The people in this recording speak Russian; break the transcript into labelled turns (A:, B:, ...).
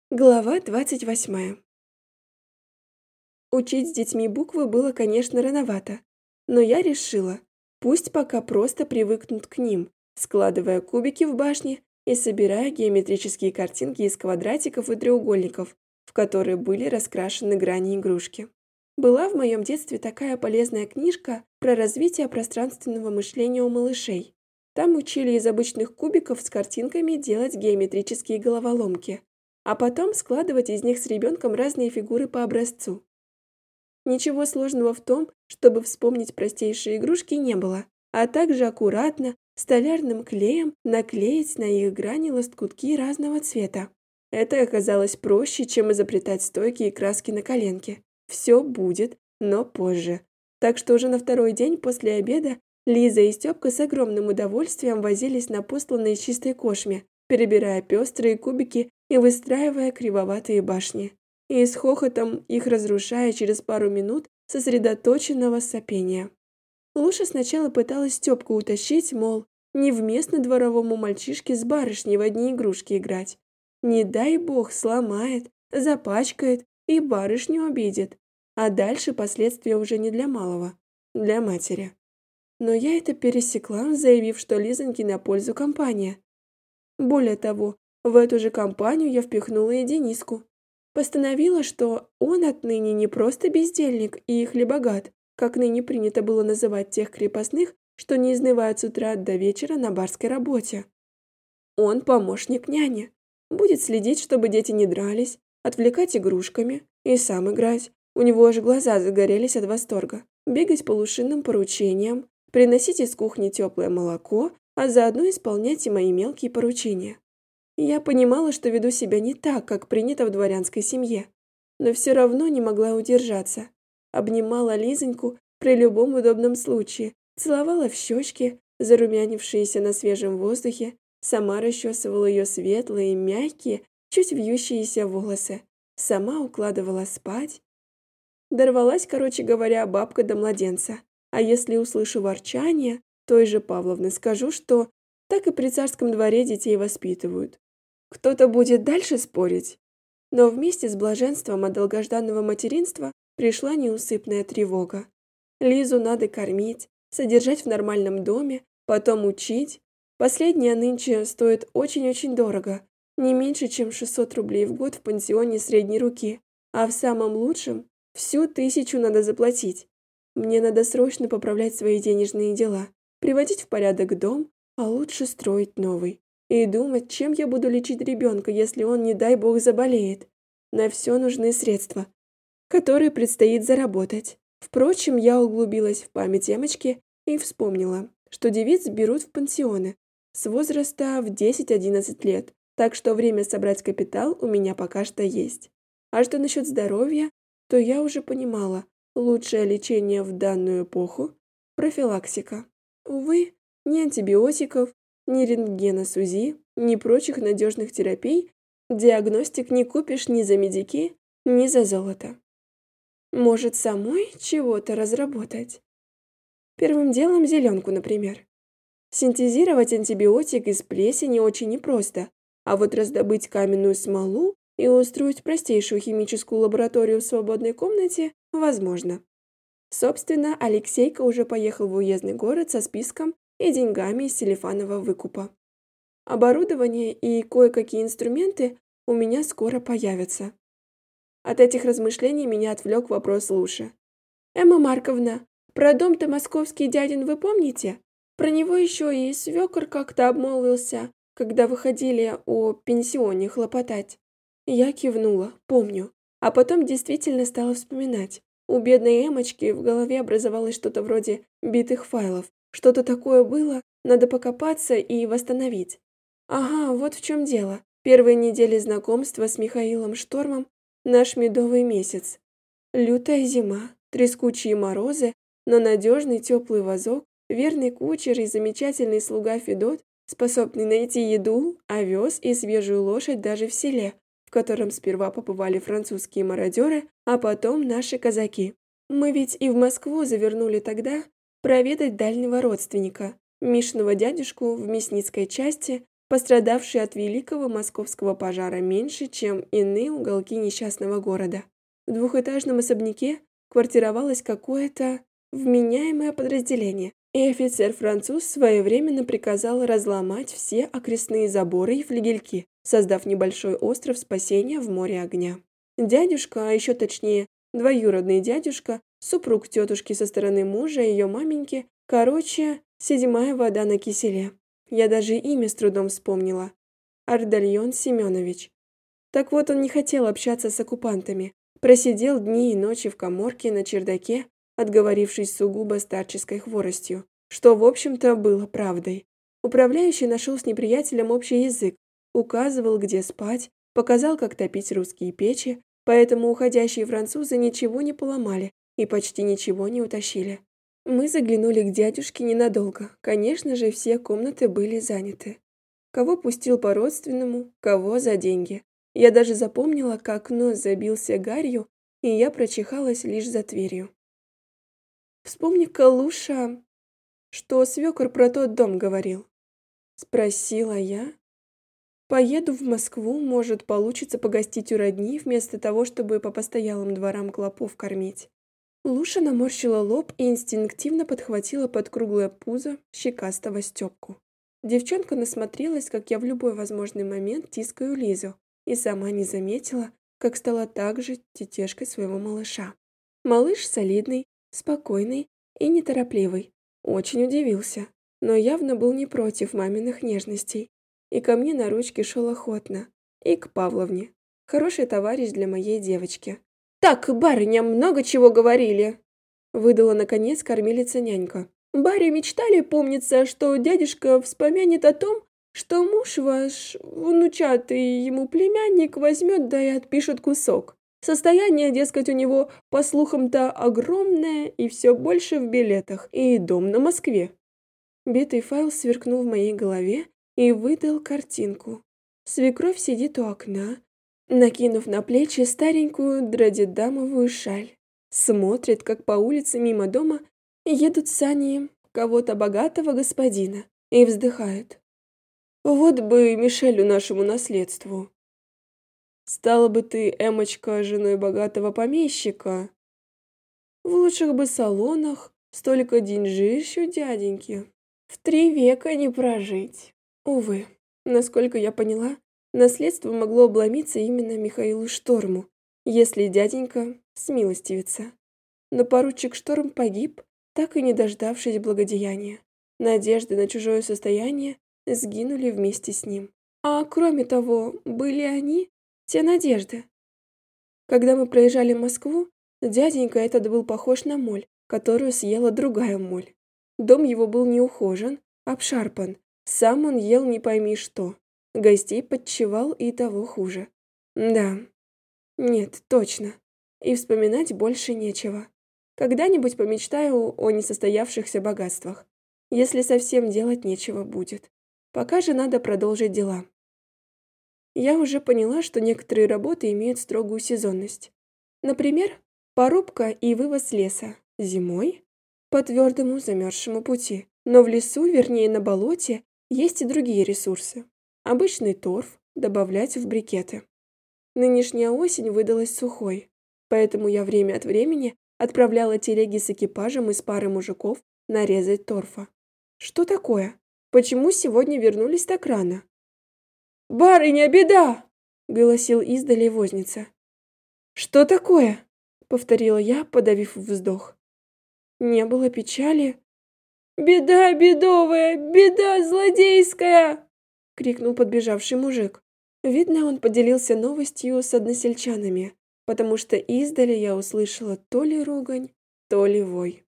A: Глава 28. Учить с детьми буквы было, конечно, рановато, но я решила, пусть пока просто привыкнут к ним, складывая кубики в башне и собирая геометрические картинки из квадратиков и треугольников, в которые были раскрашены грани игрушки. Была в моем детстве такая полезная книжка про развитие пространственного мышления у малышей. Там учили из обычных кубиков с картинками делать геометрические головоломки, а потом складывать из них с ребенком разные фигуры по образцу. Ничего сложного в том, чтобы вспомнить простейшие игрушки, не было, а также аккуратно, столярным клеем наклеить на их грани лоскутки разного цвета. Это оказалось проще, чем изобретать стойки и краски на коленке. Все будет, но позже. Так что уже на второй день после обеда Лиза и Степка с огромным удовольствием возились на постланной чистой кошме, перебирая пестрые кубики и выстраивая кривоватые башни. И с хохотом их разрушая через пару минут сосредоточенного сопения. Луша сначала пыталась Степку утащить, мол, невместно дворовому мальчишке с барышней в одни игрушки играть. Не дай бог сломает, запачкает и барышню обидит. А дальше последствия уже не для малого, для матери. Но я это пересекла, заявив, что Лизоньке на пользу компания. Более того, в эту же компанию я впихнула и Дениску. Постановила, что он отныне не просто бездельник и хлебогат, как ныне принято было называть тех крепостных, что не изнывают с утра до вечера на барской работе. Он помощник няни, будет следить, чтобы дети не дрались, отвлекать игрушками и сам играть. У него аж глаза загорелись от восторга. Бегать по лушинным поручениям, приносить из кухни теплое молоко, а заодно исполнять и мои мелкие поручения. Я понимала, что веду себя не так, как принято в дворянской семье, но все равно не могла удержаться. Обнимала Лизоньку при любом удобном случае, целовала в щечки, зарумянившиеся на свежем воздухе, сама расчесывала ее светлые, мягкие, чуть вьющиеся волосы, сама укладывала спать. Дорвалась, короче говоря, бабка до младенца. А если услышу ворчание той же Павловны, скажу, что так и при царском дворе детей воспитывают. Кто-то будет дальше спорить. Но вместе с блаженством от долгожданного материнства пришла неусыпная тревога. Лизу надо кормить, содержать в нормальном доме, потом учить. Последнее нынче стоит очень-очень дорого, не меньше, чем 600 рублей в год в пансионе средней руки, а в самом лучшем всю 1000 надо заплатить. Мне надо срочно поправлять свои денежные дела, приводить в порядок дом, а лучше строить новый. И думать, чем я буду лечить ребенка, если он, не дай бог, заболеет. На все нужны средства, которые предстоит заработать. Впрочем, я углубилась в память Эмочки и вспомнила, что девиц берут в пансионы с возраста в 10-11 лет, так что время собрать капитал у меня пока что есть. А что насчет здоровья, то я уже понимала, лучшее лечение в данную эпоху – профилактика. Увы, ни антибиотиков, ни рентгена с УЗИ, ни прочих надежных терапий диагностик не купишь ни за медики, ни за золото. Может, самой чего-то разработать? Первым делом зеленку, например. Синтезировать антибиотик из плесени очень непросто, а вот раздобыть каменную смолу и устроить простейшую химическую лабораторию в свободной комнате возможно. Собственно, Алексейка уже поехал в уездный город со списком и деньгами из селифанового выкупа. Оборудование и кое-какие инструменты у меня скоро появятся. От этих размышлений меня отвлек вопрос Луши. «Эмма Марковна, про дом-то московский дядин вы помните? Про него еще и свекор как-то обмолвился, когда выходили о пенсионе хлопотать». Я кивнула, помню, а потом действительно стала вспоминать. У бедной Эмочки в голове образовалось что-то вроде битых файлов. Что-то такое было, надо покопаться и восстановить. Ага, вот в чем дело. Первые недели знакомства с Михаилом Штормом – наш медовый месяц. Лютая зима, трескучие морозы, но надежный теплый вазок, верный кучер и замечательный слуга Федот, способный найти еду, овес и свежую лошадь даже в селе, в котором сперва побывали французские мародеры, а потом наши казаки. Мы ведь и в Москву завернули тогда проведать дальнего родственника, Мишиного дядюшку в мясницкой части, пострадавший от великого московского пожара меньше, чем иные уголки несчастного города. В двухэтажном особняке квартировалось какое-то вменяемое подразделение, и офицер-француз своевременно приказал разломать все окрестные заборы и флигельки, создав небольшой остров спасения в море огня. Дядюшка, а еще точнее, двоюродный дядюшка, супруг тетушки со стороны мужа и ее маменьки, короче, седьмая вода на киселе. Я даже имя с трудом вспомнила. Ардальон Семенович. Так вот, он не хотел общаться с оккупантами. Просидел дни и ночи в каморке на чердаке, отговорившись сугубо старческой хворостью, что, в общем-то, было правдой. Управляющий нашел с неприятелем общий язык, указывал, где спать, показал, как топить русские печи, поэтому уходящие французы ничего не поломали и почти ничего не утащили. Мы заглянули к дядюшке ненадолго. Конечно же, все комнаты были заняты. Кого пустил по-родственному, кого за деньги. Я даже запомнила, как нос забился гарью, и я прочихалась лишь за дверью. «Вспомни-ка, Луша, что свекор про тот дом говорил?» Спросила я. «Поеду в Москву, может, получится погостить у родни, вместо того, чтобы по постоялым дворам клопов кормить». Луша наморщила лоб и инстинктивно подхватила под круглое пузо щекастого Степку. Девчонка насмотрелась, как я в любой возможный момент тискаю Лизу, и сама не заметила, как стала также тетешкой своего малыша. Малыш солидный, спокойный и неторопливый. Очень удивился, но явно был не против маминых нежностей. И ко мне на ручки шел охотно, и к Павловне. Хороший товарищ для моей девочки. «Так, барыня, много чего говорили!» Выдала, наконец, кормилица-нянька. «Баре мечтали, помнится, что дядюшка вспомянет о том, что муж ваш, внучатый ему племянник, возьмет да и отпишет кусок. Состояние, дескать, у него, по слухам-то, огромное и все больше в билетах, и дом на Москве». Битый файл сверкнул в моей голове и выдал картинку. Свекровь сидит у окна, накинув на плечи старенькую драдидамовую шаль. Смотрит, как по улице мимо дома едут сани кого-то богатого господина, и вздыхает. «Вот бы Мишелю нашему наследству. Стала бы ты, Эмочка, женой богатого помещика. В лучших бы салонах, столько деньжищ у дяденьки. В 3 века не прожить». Увы, насколько я поняла, наследство могло обломиться именно Михаилу Шторму, если дяденька смилостивится. Но поручик Шторм погиб, так и не дождавшись благодеяния. Надежды на чужое состояние сгинули вместе с ним. А кроме того, были они, те надежды. Когда мы проезжали Москву, дяденька этот был похож на моль, которую съела другая моль. Дом его был неухожен, обшарпан, сам он ел не пойми что. Гостей подчевал и того хуже. Да, нет, точно. И вспоминать больше нечего. Когда-нибудь помечтаю о несостоявшихся богатствах, если совсем делать нечего будет. Пока же надо продолжить дела. Я уже поняла, что некоторые работы имеют строгую сезонность. Например, порубка и вывоз леса зимой по твердому замерзшему пути. Но в лесу, вернее на болоте, есть и другие ресурсы. Обычный торф добавлять в брикеты. Нынешняя осень выдалась сухой, поэтому я время от времени отправляла телеги с экипажем из пары мужиков нарезать торфа. Что такое? Почему сегодня вернулись так рано? «Барыня, беда!» — голосил издали возница. «Что такое?» — повторила я, подавив вздох. Не было печали. «Беда бедовая, беда злодейская!» — крикнул подбежавший мужик. Видно, он поделился новостью с односельчанами, потому что издали я услышала то ли ругань, то ли вой.